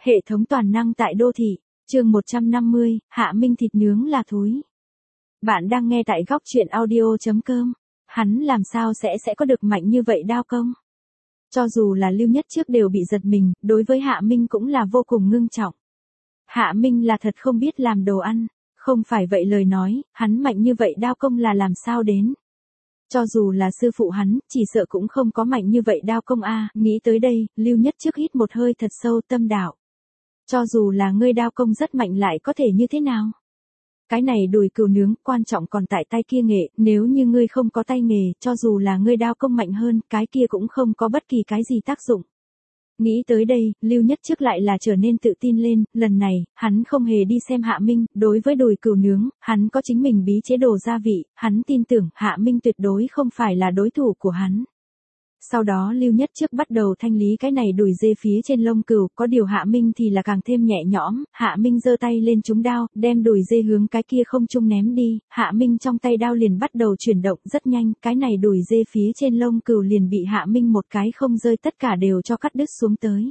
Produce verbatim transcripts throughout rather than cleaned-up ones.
Hệ thống toàn năng tại đô thị, chương một trăm năm mươi, Hạ Minh thịt nướng là thúi. Bạn đang nghe tại góc truyện audio.com. Hắn làm sao sẽ sẽ có được mạnh như vậy đao công? Cho dù là Lưu Nhất trước đều bị giật mình, đối với Hạ Minh cũng là vô cùng ngưng trọng. Hạ Minh là thật không biết làm đồ ăn, không phải vậy lời nói, hắn mạnh như vậy đao công là làm sao đến? Cho dù là sư phụ hắn, chỉ sợ cũng không có mạnh như vậy đao công a. Nghĩ tới đây, Lưu Nhất trước hít một hơi thật sâu tâm đạo. Cho dù là ngươi đao công rất mạnh lại có thể như thế nào? Cái này đùi cừu nướng, quan trọng còn tại tay kia nghệ, nếu như ngươi không có tay nghề, cho dù là ngươi đao công mạnh hơn, cái kia cũng không có bất kỳ cái gì tác dụng. Nghĩ tới đây, Lưu Nhất trước lại là trở nên tự tin lên, lần này, hắn không hề đi xem Hạ Minh, đối với đùi cừu nướng, hắn có chính mình bí chế đồ gia vị, hắn tin tưởng Hạ Minh tuyệt đối không phải là đối thủ của hắn. Sau đó Lưu Nhất trước bắt đầu thanh lý cái này đùi dê phía trên lông cừu, có điều Hạ Minh thì là càng thêm nhẹ nhõm, Hạ Minh giơ tay lên trúng đao, đem đùi dê hướng cái kia không trung ném đi, Hạ Minh trong tay đao liền bắt đầu chuyển động rất nhanh, cái này đùi dê phía trên lông cừu liền bị Hạ Minh một cái không rơi tất cả đều cho cắt đứt xuống tới.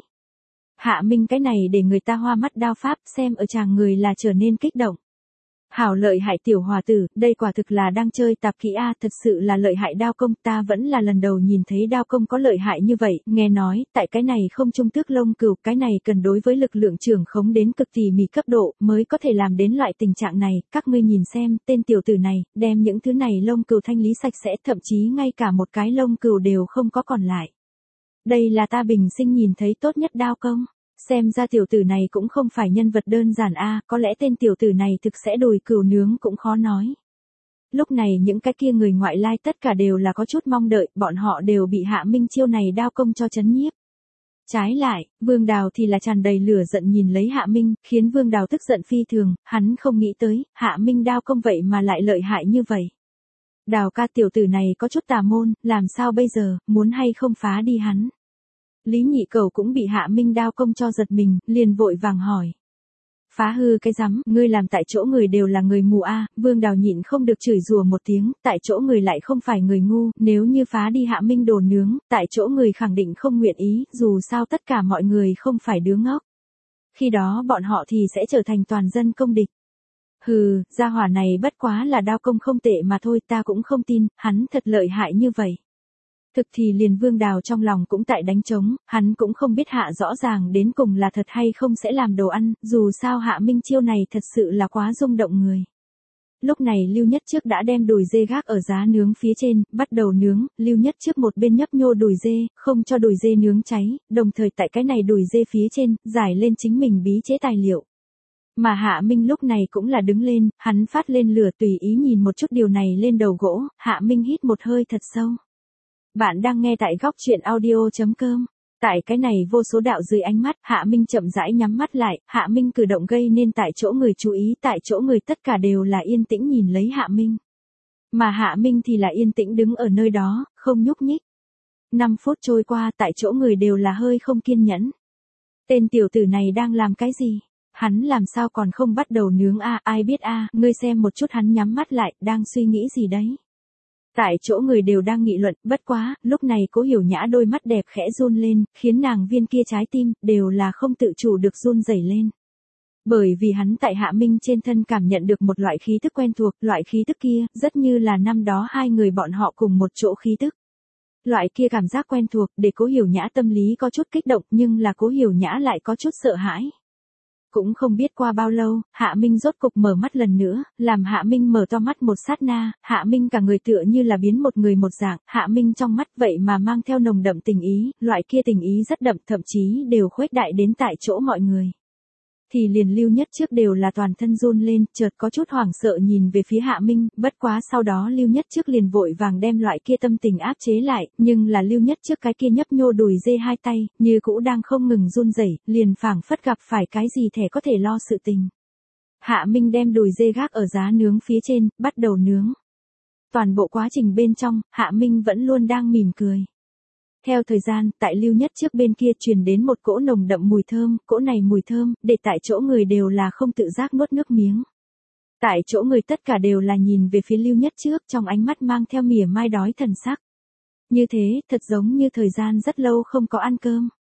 Hạ Minh cái này để người ta hoa mắt đao pháp, xem ở chàng người là trở nên kích động. Hảo lợi hại tiểu hòa tử, đây quả thực là đang chơi tạp kỹ a, thật sự là lợi hại đao công, ta vẫn là lần đầu nhìn thấy đao công có lợi hại như vậy, nghe nói, tại cái này không trung tước lông cừu, cái này cần đối với lực lượng trưởng khống đến cực tỉ mỉ cấp độ, mới có thể làm đến loại tình trạng này, các ngươi nhìn xem, tên tiểu tử này, đem những thứ này lông cừu thanh lý sạch sẽ, thậm chí ngay cả một cái lông cừu đều không có còn lại. Đây là ta bình sinh nhìn thấy tốt nhất đao công. Xem ra tiểu tử này cũng không phải nhân vật đơn giản a, có lẽ tên tiểu tử này thực sẽ đùi cừu nướng cũng khó nói. Lúc này những cái kia người ngoại lai tất cả đều là có chút mong đợi, bọn họ đều bị Hạ Minh chiêu này đao công cho chấn nhiếp. Trái lại, Vương Đào thì là tràn đầy lửa giận nhìn lấy Hạ Minh, khiến Vương Đào tức giận phi thường, hắn không nghĩ tới, Hạ Minh đao công vậy mà lại lợi hại như vậy. Đào ca tiểu tử này có chút tà môn, làm sao bây giờ, muốn hay không phá đi hắn. Lý Nhị Cẩu cũng bị Hạ Minh đao công cho giật mình, liền vội vàng hỏi. Phá hư cái rắm, ngươi làm tại chỗ người đều là người mù a. Vương Đào nhịn không được chửi rủa một tiếng, tại chỗ người lại không phải người ngu, nếu như phá đi Hạ Minh đồ nướng, tại chỗ người khẳng định không nguyện ý, dù sao tất cả mọi người không phải đứa ngốc. Khi đó bọn họ thì sẽ trở thành toàn dân công địch. Hừ, gia hỏa này bất quá là đao công không tệ mà thôi, ta cũng không tin, hắn thật lợi hại như vậy. Thực thì liền Vương Đào trong lòng cũng tại đánh trống, hắn cũng không biết Hạ rõ ràng đến cùng là thật hay không sẽ làm đồ ăn, dù sao Hạ Minh chiêu này thật sự là quá rung động người. Lúc này Lưu Nhất trước đã đem đùi dê gác ở giá nướng phía trên, bắt đầu nướng, Lưu Nhất trước một bên nhấp nhô đùi dê, không cho đùi dê nướng cháy, đồng thời tại cái này đùi dê phía trên, giải lên chính mình bí chế tài liệu. Mà Hạ Minh lúc này cũng là đứng lên, hắn phát lên lửa tùy ý nhìn một chút điều này lên đầu gỗ, Hạ Minh hít một hơi thật sâu. Bạn đang nghe tại góc truyện audio.com. Tại cái này vô số đạo dưới ánh mắt, Hạ Minh chậm rãi nhắm mắt lại, Hạ Minh cử động gây nên tại chỗ người chú ý, tại chỗ người tất cả đều là yên tĩnh nhìn lấy Hạ Minh. Mà Hạ Minh thì là yên tĩnh đứng ở nơi đó, không nhúc nhích. năm phút trôi qua, tại chỗ người đều là hơi không kiên nhẫn. Tên tiểu tử này đang làm cái gì? Hắn làm sao còn không bắt đầu nướng a, ai biết a, ngươi xem một chút hắn nhắm mắt lại, đang suy nghĩ gì đấy? Tại chỗ người đều đang nghị luận, bất quá, lúc này Cố Hiểu Nhã đôi mắt đẹp khẽ run lên, khiến nàng viên kia trái tim, đều là không tự chủ được run rẩy lên. Bởi vì hắn tại Hạ Minh trên thân cảm nhận được một loại khí tức quen thuộc, loại khí tức kia, rất như là năm đó hai người bọn họ cùng một chỗ khí tức. Loại kia cảm giác quen thuộc, để Cố Hiểu Nhã tâm lý có chút kích động, nhưng là Cố Hiểu Nhã lại có chút sợ hãi. Cũng không biết qua bao lâu, Hạ Minh rốt cục mở mắt lần nữa, làm Hạ Minh mở to mắt một sát na, Hạ Minh cả người tựa như là biến một người một dạng, Hạ Minh trong mắt vậy mà mang theo nồng đậm tình ý, loại kia tình ý rất đậm, thậm chí đều khuếch đại đến tại chỗ mọi người. Thì liền Lưu Nhất trước đều là toàn thân run lên, chợt có chút hoảng sợ nhìn về phía Hạ Minh, bất quá sau đó Lưu Nhất trước liền vội vàng đem loại kia tâm tình áp chế lại, nhưng là Lưu Nhất trước cái kia nhấp nhô đùi dê hai tay, như cũ đang không ngừng run rẩy, liền phảng phất gặp phải cái gì thể có thể lo sự tình. Hạ Minh đem đùi dê gác ở giá nướng phía trên, bắt đầu nướng. Toàn bộ quá trình bên trong, Hạ Minh vẫn luôn đang mỉm cười. Theo thời gian, tại Lưu Nhất trước bên kia truyền đến một cỗ nồng đậm mùi thơm, cỗ này mùi thơm, để tại chỗ người đều là không tự giác nuốt nước miếng. Tại chỗ người tất cả đều là nhìn về phía Lưu Nhất trước, trong ánh mắt mang theo mỉa mai đói thần sắc. Như thế, thật giống như thời gian rất lâu không có ăn cơm.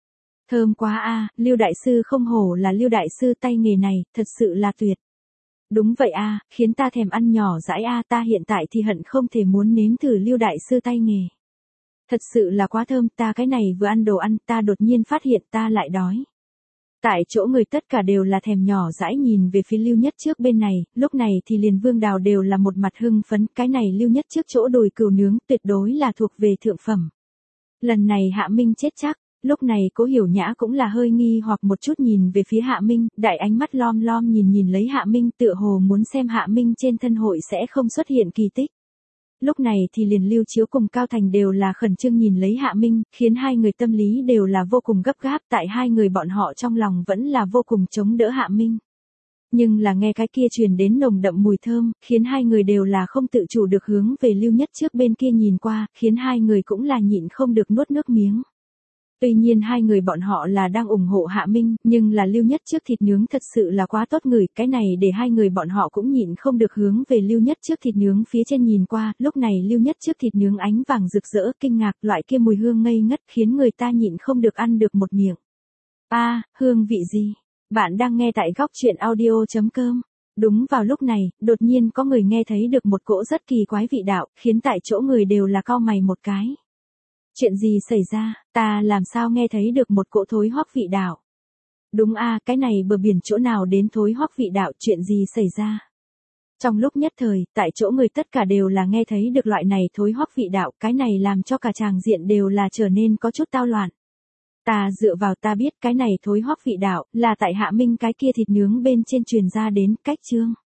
Thơm quá a, Lưu đại sư không hổ là Lưu đại sư, tay nghề này, thật sự là tuyệt. Đúng vậy a, khiến ta thèm ăn nhỏ dãi a, ta hiện tại thì hận không thể muốn nếm thử Lưu đại sư tay nghề. Thật sự là quá thơm, ta cái này vừa ăn đồ ăn, ta đột nhiên phát hiện ta lại đói. Tại chỗ người tất cả đều là thèm nhỏ dãi nhìn về phía Lưu Nhất Trước bên này, lúc này thì liền Vương Đào đều là một mặt hưng phấn, cái này Lưu Nhất Trước chỗ đùi cừu nướng tuyệt đối là thuộc về thượng phẩm. Lần này Hạ Minh chết chắc, lúc này Cố Hiểu Nhã cũng là hơi nghi hoặc một chút nhìn về phía Hạ Minh, đại ánh mắt lom lom nhìn nhìn lấy Hạ Minh, tựa hồ muốn xem Hạ Minh trên thân hội sẽ không xuất hiện kỳ tích. Lúc này thì liền Lưu Chiếu cùng Cao Thành đều là khẩn trương nhìn lấy Hạ Minh, khiến hai người tâm lý đều là vô cùng gấp gáp, tại hai người bọn họ trong lòng vẫn là vô cùng chống đỡ Hạ Minh. Nhưng là nghe cái kia truyền đến nồng đậm mùi thơm, khiến hai người đều là không tự chủ được hướng về Lưu Nhất Trước bên kia nhìn qua, khiến hai người cũng là nhịn không được nuốt nước miếng. Tuy nhiên hai người bọn họ là đang ủng hộ Hạ Minh, nhưng là Lưu Nhất Trước thịt nướng thật sự là quá tốt ngửi, cái này để hai người bọn họ cũng nhịn không được hướng về Lưu Nhất Trước thịt nướng phía trên nhìn qua, lúc này Lưu Nhất Trước thịt nướng ánh vàng rực rỡ, kinh ngạc, loại kia mùi hương ngây ngất khiến người ta nhịn không được ăn được một miệng. A, à, hương vị gì? Bạn đang nghe tại góc truyện audio chấm com. Đúng vào lúc này, đột nhiên có người nghe thấy được một cỗ rất kỳ quái vị đạo, khiến tại chỗ người đều là cau mày một cái. Chuyện gì xảy ra, ta làm sao nghe thấy được một cỗ thối hoắc vị đạo? Đúng a, cái này bờ biển chỗ nào đến thối hoắc vị đạo, chuyện gì xảy ra? Trong lúc nhất thời, tại chỗ người tất cả đều là nghe thấy được loại này thối hoắc vị đạo, cái này làm cho cả tràng diện đều là trở nên có chút tao loạn. Ta dựa vào ta biết cái này thối hoắc vị đạo, là tại Hạ Minh cái kia thịt nướng bên trên truyền ra đến, cách chương.